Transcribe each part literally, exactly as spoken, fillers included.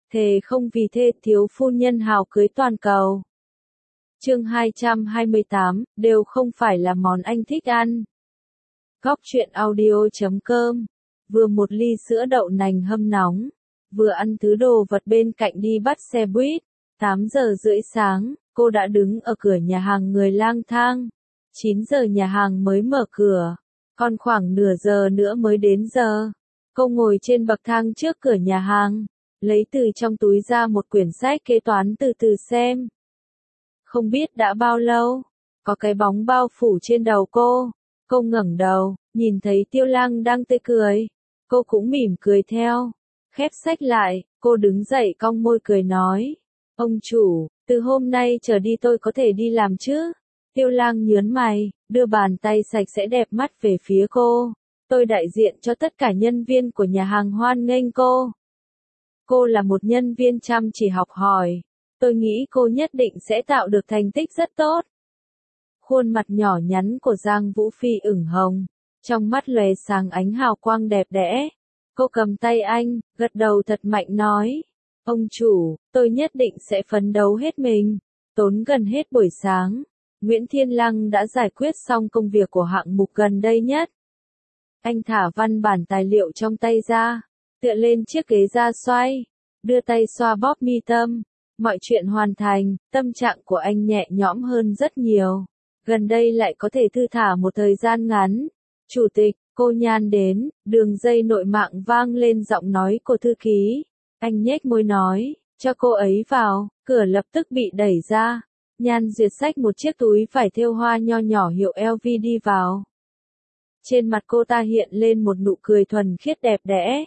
thề không vì thê thiếu phu nhân hào cưới toàn cầu. Chương hai trăm hai mươi tám, đều không phải là món anh thích ăn. Góc truyện audio chấm com. Vừa một ly sữa đậu nành hâm nóng, vừa ăn thứ đồ vật bên cạnh đi bắt xe buýt. tám giờ rưỡi sáng, cô đã đứng ở cửa nhà hàng người lang thang. chín giờ nhà hàng mới mở cửa, còn khoảng nửa giờ nữa mới đến giờ. Cô ngồi trên bậc thang trước cửa nhà hàng, lấy từ trong túi ra một quyển sách kế toán từ từ xem. Không biết đã bao lâu, có cái bóng bao phủ trên đầu cô. Cô ngẩng đầu, nhìn thấy Tiêu Lăng đang tươi cười. Cô cũng mỉm cười theo. Khép sách lại, cô đứng dậy cong môi cười nói. Ông chủ, từ hôm nay trở đi tôi có thể đi làm chứ? Tiêu Lăng nhớn mày, đưa bàn tay sạch sẽ đẹp mắt về phía cô. Tôi đại diện cho tất cả nhân viên của nhà hàng hoan nghênh cô. Cô là một nhân viên chăm chỉ học hỏi. Tôi nghĩ cô nhất định sẽ tạo được thành tích rất tốt. Khuôn mặt nhỏ nhắn của Giang Vũ Phi ửng hồng, trong mắt lóe sáng ánh hào quang đẹp đẽ. Cô cầm tay anh, gật đầu thật mạnh nói. Ông chủ, tôi nhất định sẽ phấn đấu hết mình. Tốn gần hết buổi sáng, Nguyễn Thiên Lăng đã giải quyết xong công việc của hạng mục gần đây nhất. Anh thả văn bản tài liệu trong tay ra, tựa lên chiếc ghế da xoay, đưa tay xoa bóp mi tâm. Mọi chuyện hoàn thành, tâm trạng của anh nhẹ nhõm hơn rất nhiều. Gần đây lại có thể thư thả một thời gian ngắn. Chủ tịch, cô Nhan đến, đường dây nội mạng vang lên giọng nói của thư ký. Anh nhếch môi nói, cho cô ấy vào, cửa lập tức bị đẩy ra. Nhan Duyệt xách một chiếc túi vải thêu hoa nho nhỏ hiệu L V đi vào. Trên mặt cô ta hiện lên một nụ cười thuần khiết đẹp đẽ.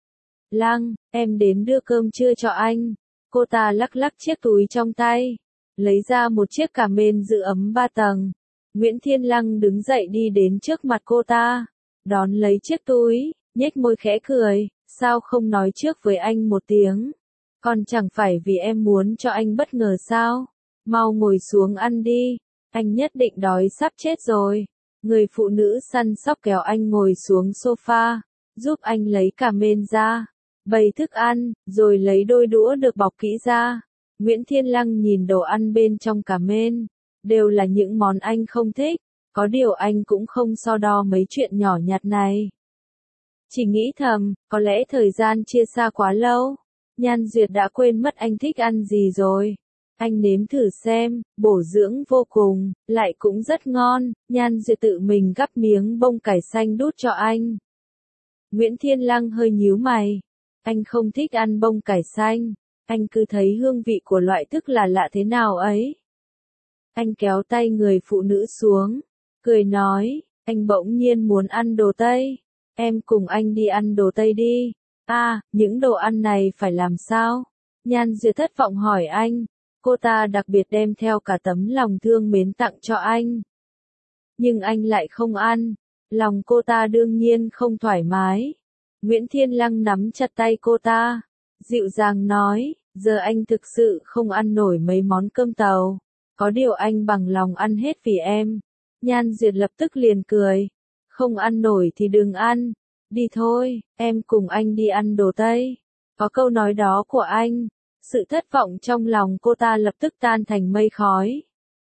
Lăng, em đến đưa cơm trưa cho anh. Cô ta lắc lắc chiếc túi trong tay, lấy ra một chiếc cà mên giữ ấm ba tầng. Nguyễn Thiên Lăng đứng dậy đi đến trước mặt cô ta, đón lấy chiếc túi, nhếch môi khẽ cười, sao không nói trước với anh một tiếng? Còn chẳng phải vì em muốn cho anh bất ngờ sao? Mau ngồi xuống ăn đi, anh nhất định đói sắp chết rồi. Người phụ nữ săn sóc kéo anh ngồi xuống sofa, giúp anh lấy cà mên ra, bày thức ăn, rồi lấy đôi đũa được bọc kỹ ra. Nguyễn Thiên Lăng nhìn đồ ăn bên trong cà mên, đều là những món anh không thích, có điều anh cũng không so đo mấy chuyện nhỏ nhặt này. Chỉ nghĩ thầm, có lẽ thời gian chia xa quá lâu, Nhan Duyệt đã quên mất anh thích ăn gì rồi. Anh nếm thử xem, bổ dưỡng vô cùng, lại cũng rất ngon. Nhan Duyệt tự mình gắp miếng bông cải xanh đút cho anh. Nguyễn Thiên Lăng hơi nhíu mày. Anh không thích ăn bông cải xanh, anh cứ thấy hương vị của loại thức là lạ thế nào ấy. Anh kéo tay người phụ nữ xuống, cười nói, anh bỗng nhiên muốn ăn đồ Tây. Em cùng anh đi ăn đồ Tây đi. À, những đồ ăn này phải làm sao? Nhan Duyệt thất vọng hỏi anh. Cô ta đặc biệt đem theo cả tấm lòng thương mến tặng cho anh. Nhưng anh lại không ăn. Lòng cô ta đương nhiên không thoải mái. Nguyễn Thiên Lăng nắm chặt tay cô ta, dịu dàng nói, giờ anh thực sự không ăn nổi mấy món cơm tàu. Có điều anh bằng lòng ăn hết vì em. Nhan Duyệt lập tức liền cười. Không ăn nổi thì đừng ăn. Đi thôi, em cùng anh đi ăn đồ Tây. Có câu nói đó của anh. Sự thất vọng trong lòng cô ta lập tức tan thành mây khói.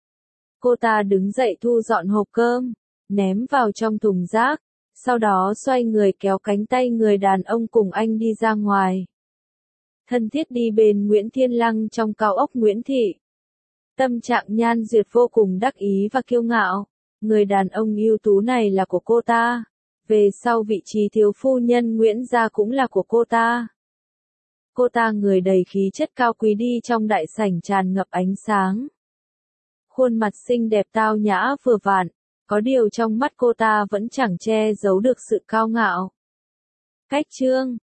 Cô ta đứng dậy thu dọn hộp cơm, ném vào trong thùng rác. Sau đó xoay người kéo cánh tay người đàn ông cùng anh đi ra ngoài. Thân thiết đi bên Nguyễn Thiên Lăng trong cao ốc Nguyễn Thị. Tâm trạng Nhan Duyệt vô cùng đắc ý và kiêu ngạo. Người đàn ông ưu tú này là của cô ta. Về sau vị trí thiếu phu nhân Nguyễn gia cũng là của cô ta. Cô ta người đầy khí chất cao quý đi trong đại sảnh tràn ngập ánh sáng. Khuôn mặt xinh đẹp tao nhã vừa vặn. Có điều trong mắt cô ta vẫn chẳng che giấu được sự cao ngạo. Cách chương